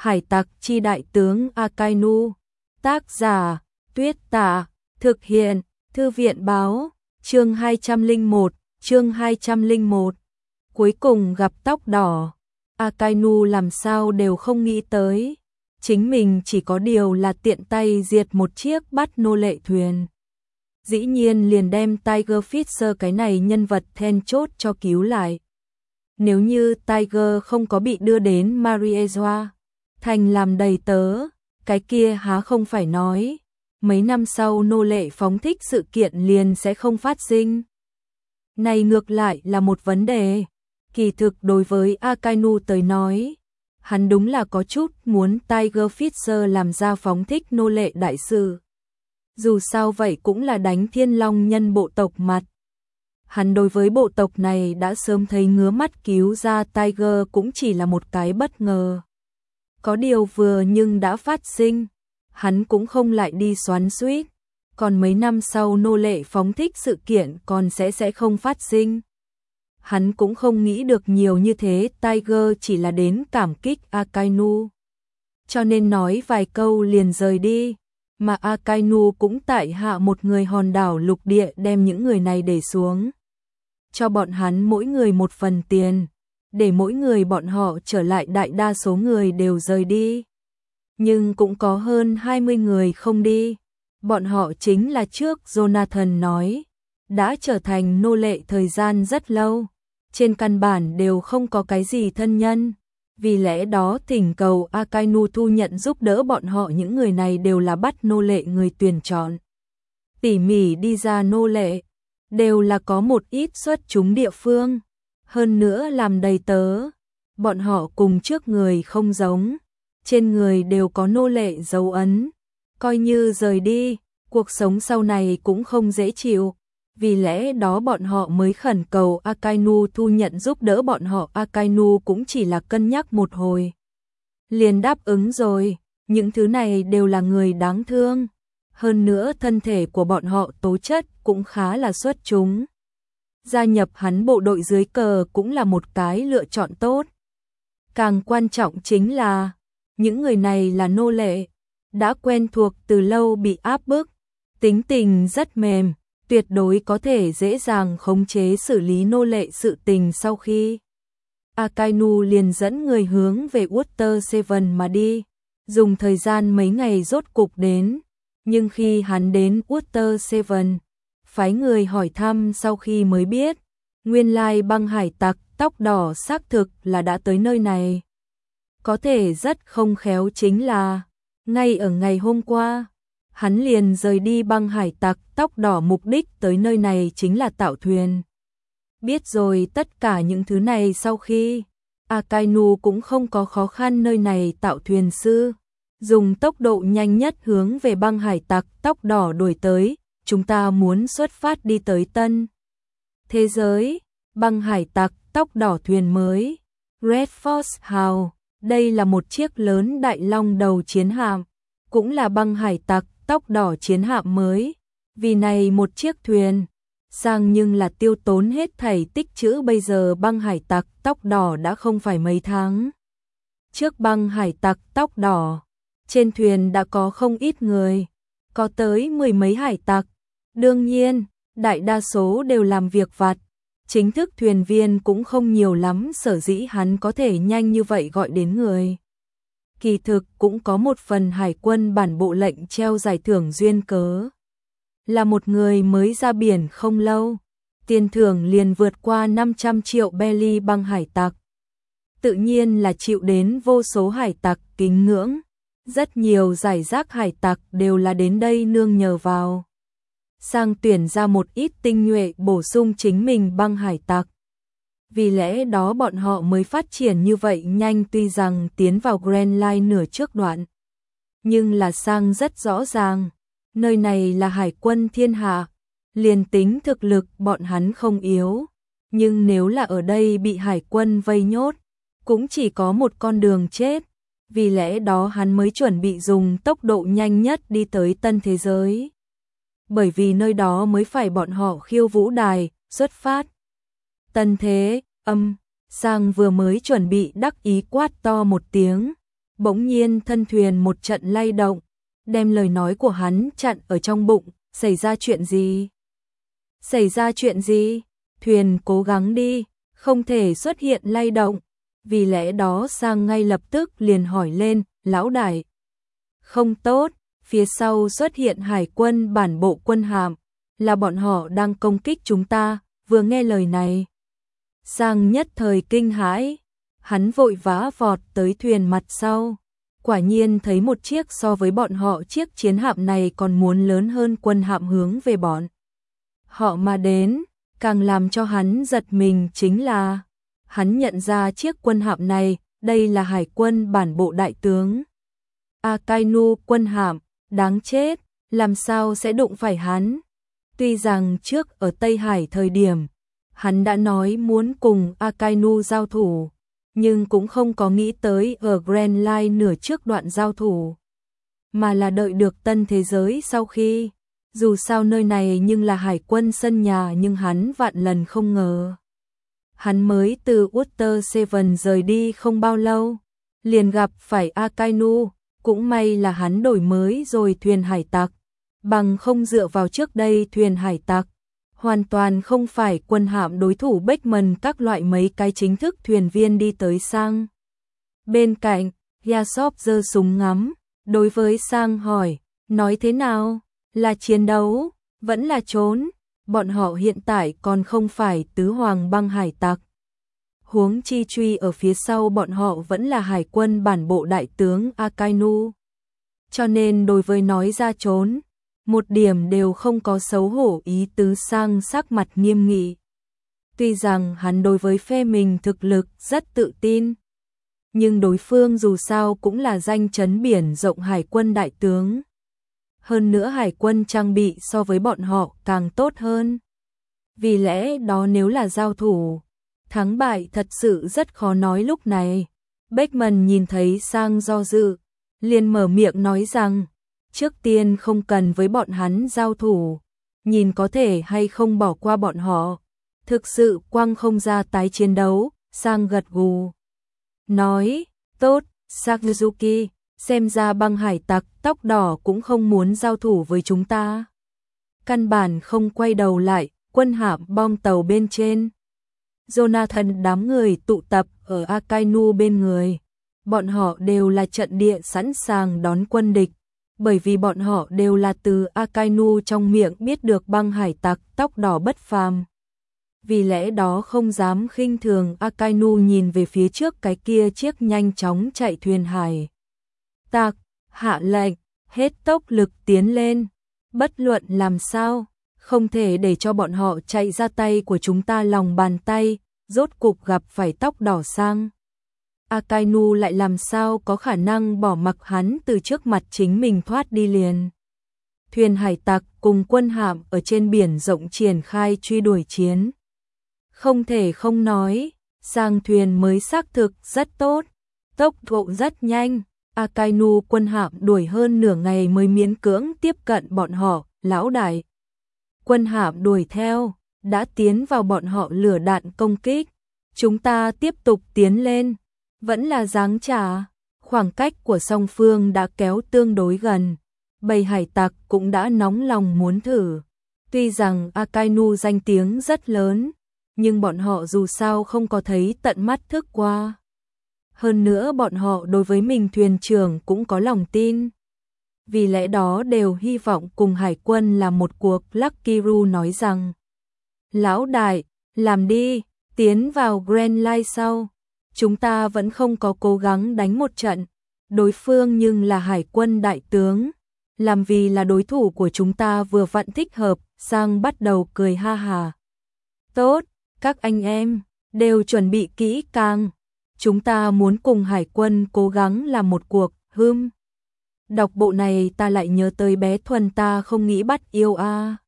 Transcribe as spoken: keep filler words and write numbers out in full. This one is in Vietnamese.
Hải tặc chi đại tướng Akainu. Tác giả Tuyết Tả. Thực hiện Thư viện báo. Chương hai trăm lẻ một. Chương hai trăm lẻ một. Cuối cùng gặp tóc đỏ. Akainu làm sao đều không nghĩ tới. Chính mình chỉ có điều là tiện tay diệt một chiếc bắt nô lệ thuyền. Dĩ nhiên liền đem Tiger Fisher cái này nhân vật then chốt cho cứu lại. Nếu như Tiger không có bị đưa đến Mariezua thành làm đầy tớ, cái kia há không phải nói, mấy năm sau nô lệ phóng thích sự kiện liền sẽ không phát sinh. Này ngược lại là một vấn đề. Kỳ thực đối với Akainu tới nói, hắn đúng là có chút muốn Tiger Fisher làm ra phóng thích nô lệ đại sự. Dù sao vậy cũng là đánh Thiên Long nhân bộ tộc mặt. Hắn đối với bộ tộc này đã sớm thấy ngứa mắt, cứu ra Tiger cũng chỉ là một cái bất ngờ. Có điều vừa nhưng đã phát sinh, hắn cũng không lại đi xoắn xuýt, còn mấy năm sau nô lệ phóng thích sự kiện còn sẽ sẽ không phát sinh. Hắn cũng không nghĩ được nhiều như thế, Tiger chỉ là đến cảm kích Akainu. Cho nên nói vài câu liền rời đi, mà Akainu cũng tại hạ một người hòn đảo lục địa đem những người này để xuống. Cho bọn hắn mỗi người một phần tiền, để mỗi người bọn họ trở lại, đại đa số người đều rời đi. Nhưng cũng có hơn hai mươi người không đi. Bọn họ chính là trước Jonathan nói, đã trở thành nô lệ thời gian rất lâu. Trên căn bản đều không có cái gì thân nhân. Vì lẽ đó thỉnh cầu Akainu thu nhận giúp đỡ bọn họ, những người này đều là bắt nô lệ người tuyển chọn. Tỉ mỉ đi ra nô lệ, đều là có một ít xuất chúng địa phương. Hơn nữa làm đầy tớ, bọn họ cùng trước người không giống. Trên người đều có nô lệ dấu ấn. Coi như rời đi, cuộc sống sau này cũng không dễ chịu. Vì lẽ đó bọn họ mới khẩn cầu Akainu thu nhận giúp đỡ bọn họ. Akainu cũng chỉ là cân nhắc một hồi, liền đáp ứng rồi. Những thứ này đều là người đáng thương. Hơn nữa thân thể của bọn họ tố chất cũng khá là xuất chúng. Gia nhập hắn bộ đội dưới cờ cũng là một cái lựa chọn tốt. Càng quan trọng chính là, những người này là nô lệ, đã quen thuộc từ lâu bị áp bức, tính tình rất mềm, tuyệt đối có thể dễ dàng khống chế xử lý nô lệ sự tình. Sau khi Akainu liền dẫn người hướng về Water Seven mà đi, dùng thời gian mấy ngày rốt cục đến. Nhưng khi hắn đến Water Seven, phái người hỏi thăm sau khi mới biết, nguyên lai băng hải tặc tóc đỏ xác thực là đã tới nơi này. Có thể rất không khéo chính là, ngay ở ngày hôm qua, hắn liền rời đi băng hải tặc tóc đỏ, mục đích tới nơi này chính là tạo thuyền. Biết rồi tất cả những thứ này sau khi, Akainu cũng không có khó khăn, nơi này tạo thuyền sư, dùng tốc độ nhanh nhất hướng về băng hải tặc tóc đỏ đuổi tới. Chúng ta muốn xuất phát đi tới tân thế giới. Băng hải tặc tóc đỏ thuyền mới Red Force House, đây là một chiếc lớn đại long đầu chiến hạm, cũng là băng hải tặc tóc đỏ chiến hạm mới. Vì này một chiếc thuyền sang nhưng là tiêu tốn hết thảy tích trữ. Bây giờ băng hải tặc tóc đỏ đã không phải mấy tháng trước băng hải tặc tóc đỏ, trên thuyền đã có không ít người, có tới mười mấy hải tặc. Đương nhiên, đại đa số đều làm việc vặt, chính thức thuyền viên cũng không nhiều lắm, sở dĩ hắn có thể nhanh như vậy gọi đến người. Kỳ thực cũng có một phần hải quân bản bộ lệnh treo giải thưởng duyên cớ. Là một người mới ra biển không lâu, tiền thưởng liền vượt qua năm trăm triệu belly. Băng hải tặc tự nhiên là chịu đến vô số hải tặc kính ngưỡng. Rất nhiều giải rác hải tặc đều là đến đây nương nhờ vào, sang tuyển ra một ít tinh nhuệ bổ sung chính mình băng hải tặc. Vì lẽ đó bọn họ mới phát triển như vậy nhanh. Tuy rằng tiến vào Grand Line nửa trước đoạn, nhưng là sang rất rõ ràng, nơi này là hải quân thiên hạ, liền tính thực lực bọn hắn không yếu, nhưng nếu là ở đây bị hải quân vây nhốt, cũng chỉ có một con đường chết. Vì lẽ đó hắn mới chuẩn bị dùng tốc độ nhanh nhất đi tới tân thế giới, bởi vì nơi đó mới phải bọn họ khiêu vũ đài xuất phát. Tân thế, âm, sang vừa mới chuẩn bị đắc ý quát to một tiếng, Bỗng nhiên thân thuyền một trận lay động, đem lời nói của hắn chặn ở trong bụng. Xảy ra chuyện gì? Xảy ra chuyện gì? Thuyền cố gắng đi, không thể xuất hiện lay động. Vì lẽ đó Sang ngay lập tức liền hỏi lên, lão đại. Không tốt, phía sau xuất hiện hải quân bản bộ quân hạm, là bọn họ đang công kích chúng ta. Vừa nghe lời này, Sang nhất thời kinh hãi, hắn vội vã vọt tới thuyền mặt sau. Quả nhiên thấy một chiếc so với bọn họ chiếc chiến hạm này còn muốn lớn hơn quân hạm hướng về bọn họ mà đến. Càng làm cho hắn giật mình chính là hắn nhận ra chiếc quân hạm này, đây là hải quân bản bộ đại tướng Akainu quân hạm. Đáng chết, làm sao sẽ đụng phải hắn? Tuy rằng trước ở Tây Hải thời điểm, hắn đã nói muốn cùng Akainu giao thủ, nhưng cũng không có nghĩ tới ở Grand Line nửa trước đoạn giao thủ, mà là đợi được tân thế giới sau khi. Dù sao nơi này nhưng là hải quân sân nhà, nhưng hắn vạn lần không ngờ. Hắn mới từ Water Seven rời đi không bao lâu, liền gặp phải Akainu. Cũng may là hắn đổi mới rồi thuyền hải tặc, bằng không dựa vào trước đây thuyền hải tặc, hoàn toàn không phải quân hạm đối thủ. Beckman các loại mấy cái chính thức thuyền viên đi tới Sang bên cạnh, Yasop giơ súng ngắm, đối với Sang hỏi, nói thế nào, là chiến đấu, vẫn là trốn? Bọn họ hiện tại còn không phải tứ hoàng băng hải tặc. Huống chi truy ở phía sau bọn họ vẫn là hải quân bản bộ đại tướng Akainu. Cho nên đối với nói ra trốn, một điểm đều không có xấu hổ ý tứ. Sang sắc mặt nghiêm nghị. Tuy rằng hắn đối với phe mình thực lực rất tự tin, nhưng đối phương dù sao cũng là danh chấn biển rộng hải quân đại tướng. Hơn nữa hải quân trang bị so với bọn họ càng tốt hơn. Vì lẽ đó nếu là giao thủ, thắng bại thật sự rất khó nói. Lúc này, Beckman nhìn thấy Sang do dự, liền mở miệng nói rằng, trước tiên không cần với bọn hắn giao thủ, nhìn có thể hay không bỏ qua bọn họ. Thực sự quăng không ra tái chiến đấu. Sang gật gù, nói, tốt, Sakazuki, xem ra băng hải tặc tóc đỏ cũng không muốn giao thủ với chúng ta. Căn bản không quay đầu lại, quân hạm bom tàu bên trên. Jonathan đám người tụ tập ở Akainu bên người. Bọn họ đều là trận địa sẵn sàng đón quân địch, bởi vì bọn họ đều là từ Akainu trong miệng biết được băng hải tặc tóc đỏ bất phàm. Vì lẽ đó không dám khinh thường. Akainu nhìn về phía trước cái kia chiếc nhanh chóng chạy thuyền hải tặc, hạ lệnh, hết tốc lực tiến lên. Bất luận làm sao, không thể để cho bọn họ chạy ra tay của chúng ta lòng bàn tay. Rốt cục gặp phải tóc đỏ Sang, Akainu lại làm sao có khả năng bỏ mặc hắn từ trước mặt chính mình thoát đi liền. Thuyền hải tặc cùng quân hạm ở trên biển rộng triển khai truy đuổi chiến. Không thể không nói, Sang thuyền mới xác thực rất tốt, tốc độ rất nhanh. Akainu quân hạm đuổi hơn nửa ngày mới miễn cưỡng tiếp cận bọn họ. Lão đại, quân hạm đuổi theo, đã tiến vào bọn họ lửa đạn công kích. Chúng ta tiếp tục tiến lên, vẫn là giáng trả. Khoảng cách của song phương đã kéo tương đối gần, bầy hải tặc cũng đã nóng lòng muốn thử. Tuy rằng Akainu danh tiếng rất lớn, nhưng bọn họ dù sao không có thấy tận mắt thức qua. Hơn nữa bọn họ đối với mình thuyền trưởng cũng có lòng tin. Vì lẽ đó đều hy vọng cùng hải quân làm một cuộc. Lucky Ru nói rằng, lão đại, làm đi, tiến vào Grand Line sau. Chúng ta vẫn không có cố gắng đánh một trận. Đối phương nhưng là hải quân đại tướng. Làm vì là đối thủ của chúng ta vừa vặn thích hợp. Sang bắt đầu cười ha hà. Tốt, các anh em, đều chuẩn bị kỹ càng. Chúng ta muốn cùng hải quân cố gắng làm một cuộc. Hưm. Đọc bộ này ta lại nhớ tới bé Thuần ta không nghĩ bắt yêu a.